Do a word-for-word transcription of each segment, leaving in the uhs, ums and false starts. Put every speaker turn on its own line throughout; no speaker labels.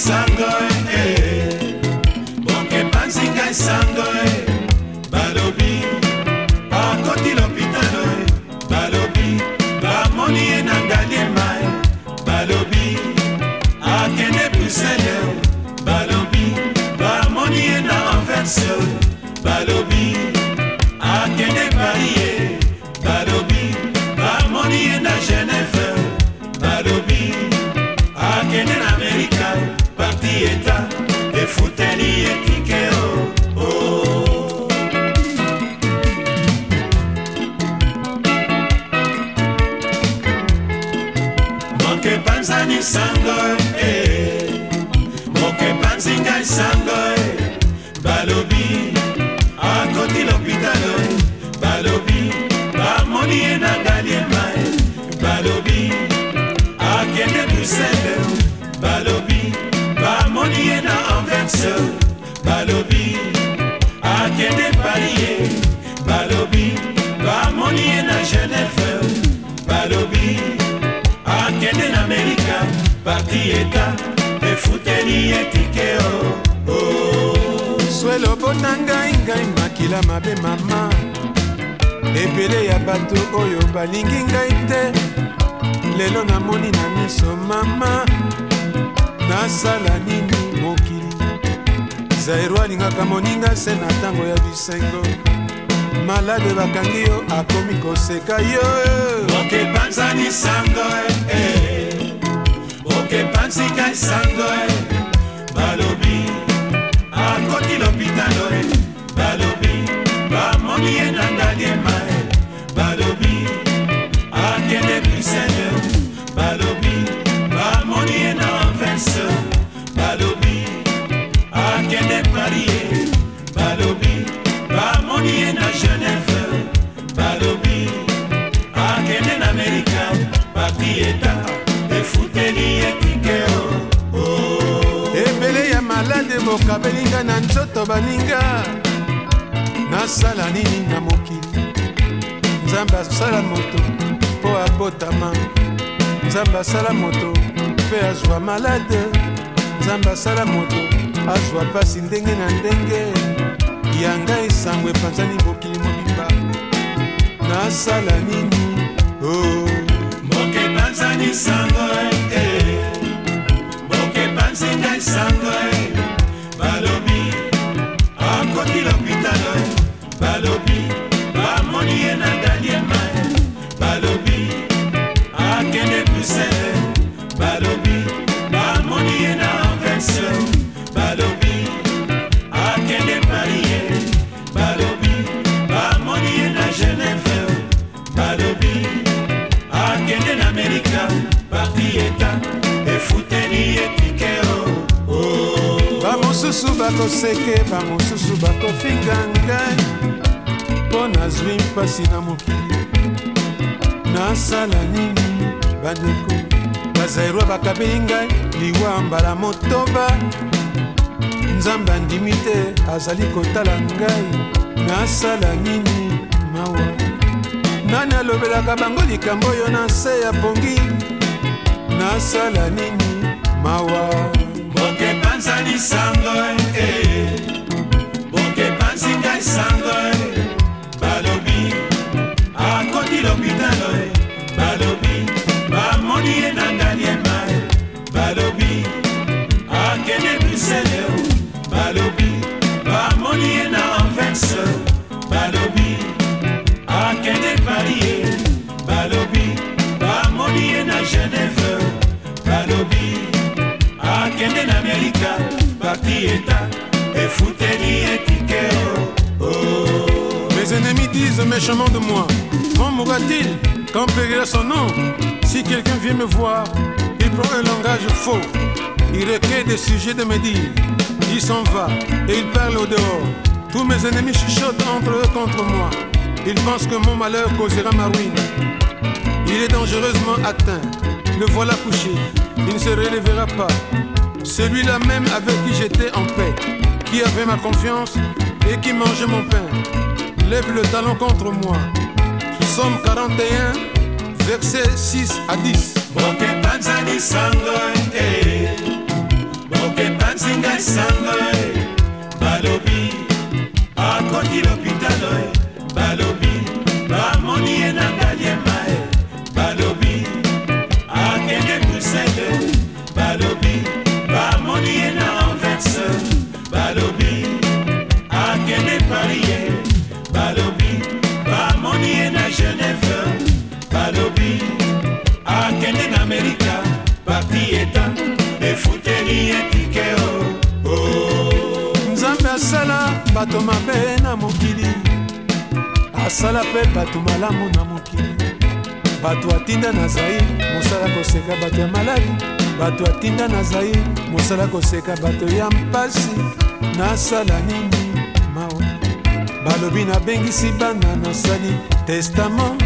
sango eh boke panzi ngai sango eh balobi akoti lopitalo eh balobi bamoni ye na ngaliema eh balobi akende Bruxelles balobi bamoni ye na Anvers balobi akende Paris balobi bamoni ye na Genève balobi akende na Amerika parti eta efuteli ekike oh oh moke panzani sango eh moke panzi ngai sango eh balobi akoti lopitalo eh balobi bamoni ye na ngaliema eh balobi akende Bruxelles balobi bamoni ye na Anvers balobi akende Paris balobi bamoni ye na Genève balobi akende na Amerika parti eta efuteli etike oh oh
swelo bota ngai ngai makila mabe mama ebele ya bato oyo balingi ngai te lelo namoni na miso mama nasala nini mokili zairo alingaka moninga se na ntango ya bisengo malade bakangi yo akomi koseka yo
boke panzani sango eh boke panzi ngai sango eh balobi akoti lopitalo eh balobi bamoni ye na ngaliema eh balobi akende Bruxelles balobi bamoni ye na Anvers balobi akende Paris balobi bamoni ye na Genève balobi akende na Amerika parti eta efuteli ekike oh oh
ebele ya malade bokabelinga na nzoto baninga nasala nini na mokili nzambe asala moto mpo abotama nzambe asala moto mpe azwa malade nzambe asala moto azwa pasi ndenge na ndenge yanga esango epanzani mokili mobimba nasala nini oh
moke panzani sango eh moke panzi ngai sango eh balobi akoti lopitalo eh balobi bamoni ye na ngaliema eh balobi akende Bruxelles balobi bamoni ye na Anvers balobi akende Paris balobi bamoni ye na Genève balobi akende na Amerika parti eta efuteli ekike oh oh
bamosusu bakoseke bamosusu bakofinga ngai mpo nazwi mpasi na mokili nasala nini bandeko bazairwa bakabeli ngai liwa mbala motoba nzambe andimi te azali kotala ngai nasala nini mawa nani alobelaka bango likambo oyo na se ya pongi nasala nini mawa
boke panzani sango eh boke panzi ngai sango eh balobi akoti lopitalo eh balobi bamoni ye na ngaliema eh balobi akende Bruxelles balobi bamoni ye na Anvers balobi akende Paris balobi bamoni ye na Genève balobi akende na Amerika parti eta efuteli ekike oh oh
mes ennemis disent méchamment de moi quand mourra-t-il, quand périra son nom? Si quelqu'un vient me voir, il prend un langage faux, il requiert des sujets de me dire, il s'en va et il parle au dehors. Tous mes ennemis chuchotent entre eux contre moi. Ils pensent que mon malheur causera ma ruine. Il est dangereusement atteint, le voilà couché, il ne se relèvera pas. Celui-là même avec qui j'étais en paix, qui avait ma confiance et qui mangeait mon pain, lève le talon contre moi. Somme quarante et un, versets six à dix.
Boke panzani sango eh, boke bamoni ye na Anvers balobi akende parie balobi bamoni ye na Genève balobi akende na Amerika parti eta efuteli etike o oh.
Nzambe asala bato mabe na mokili, asala pe bato malamu na mokili. Bato atinda na Zaïre mosala koseka bato ya maladi, bato atinda na Zaïre mosala koseka bato ya mpasi. Nasala nini mawa balobi nabengisi bana nasali testament,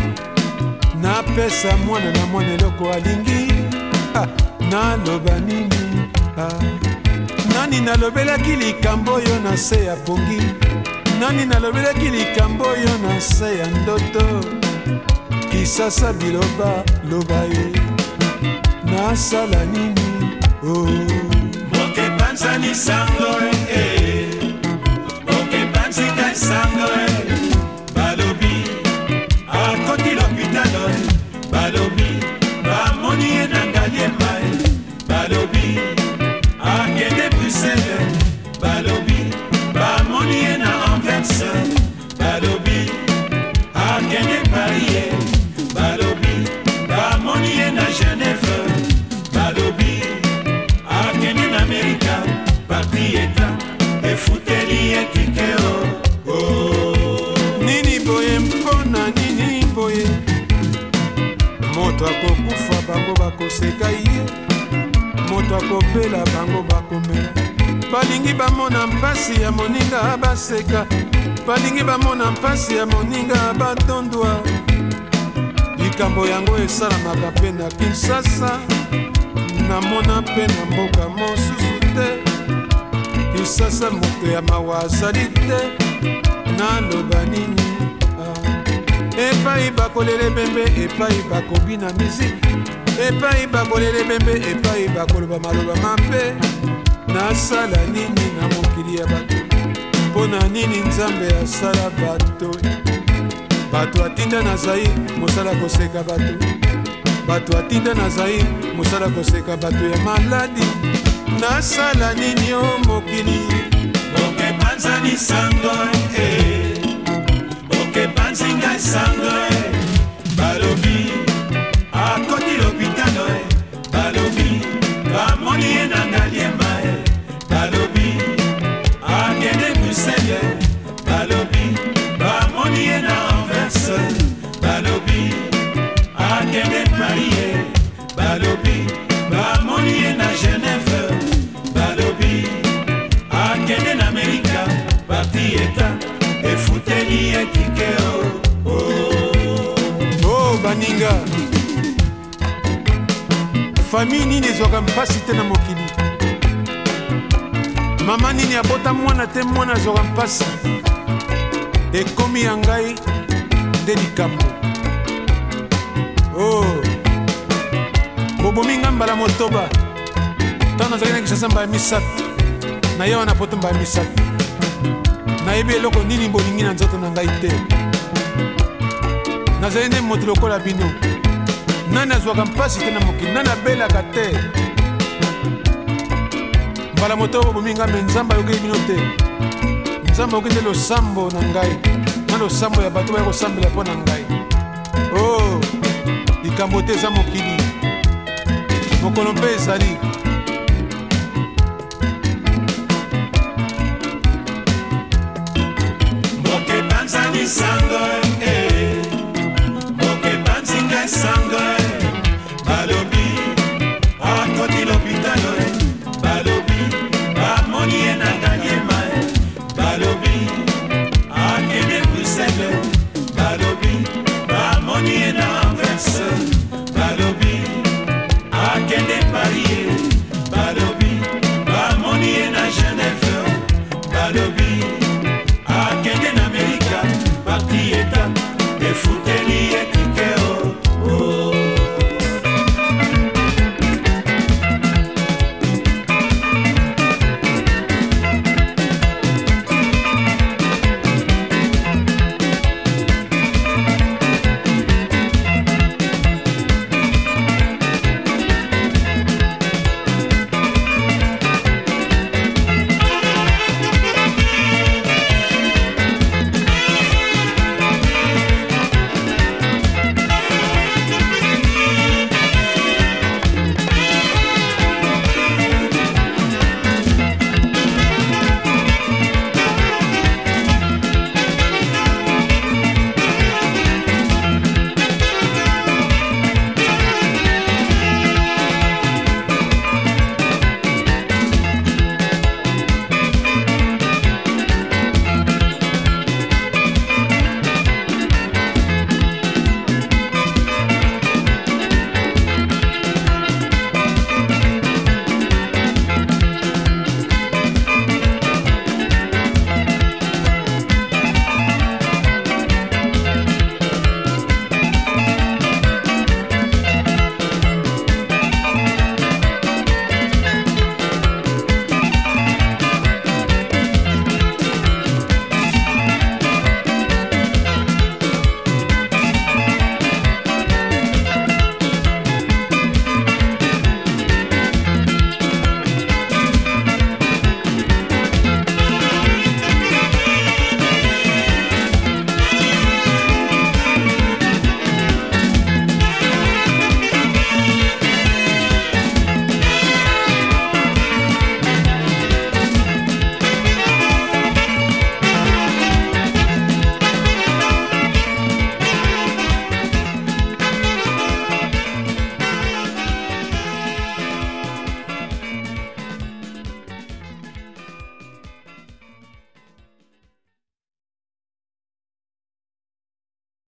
napesa mwana na mwana eloko alingi. ah, naloba nini ah. Nani nalobelaki likambo oyo na se ya pongi, nani nalobelaki likambo oyo na se ya ndoto. Kisasa biloba loba ye nasala nini oh.
Moke panzani sango eh, moke panzi kai sango eh. Balobi akoti l'hôpital balobi bamoni ye na ngaliema balobi akende Bruxelles balobi bamoni ye na Anvers balobi akende Paris balobi bamoni ye na Genève balobi akende na Amerika parti eta efuteli etike o oh.
Nini boye mpona nini boye, moto akokufa bango bakoseka ye, moto akopela bango bakomela. Balingi bamona mpasi ya moninga baseka, balingi bamona mpasi ya moninga batondwa. Likambo yango esalamaka mpe na Kinshasa, namona mpe na mboka mosusu te. Kinshasa moto ya mawa azali te, naloba nini ah. Epai bakolele bembe, epai bakobina miziki, epai bakolele bembe, epai bakoloba maloba mabe. Nasala nini na mokili ya bato, mpona nini Nzambe asala bato. Bato atinda na Zaïre mosala koseka bato, bato atinda na Zaïre mosala koseka bato ya maladi. Nasala nini o mokili
moke panzani sango eh, moke panzi ngai sango eh. Balobi akoti l'hôpital eh, balobi bamoni ye na ngaliema eh. Balobi akende Bruxelles balobi bamoni ye na Anvers balobi akende Paris balobi bamoni ye na Genève balobi akende na Amerika parti eta efuteli etike o oh.
oh baninga, famille nini ezwaka mpasi te na mokili. Mama nini abota mwana te mwana azwaka mpasi. Ekomi ya ngai nde likambo oh. Bobomi nga mbala motoba ntango nazalaki na Kinshasa mbala misato, nayewa na poto mbala misato, nayebi eloko nini bolingi na nzoto na ngai te. Nazali nde moto lokola bino, nani azwaka mpasi te na mokili, nani abelaka te. Mbala motoba bobomi nga me Nzambe ayokeli bino te. Nzambe ayokeli te losambo na ngai, na losambo ya bato baya kosambela mpo na ngai oh. Likambo te eza mokili, mokolo mpe ezali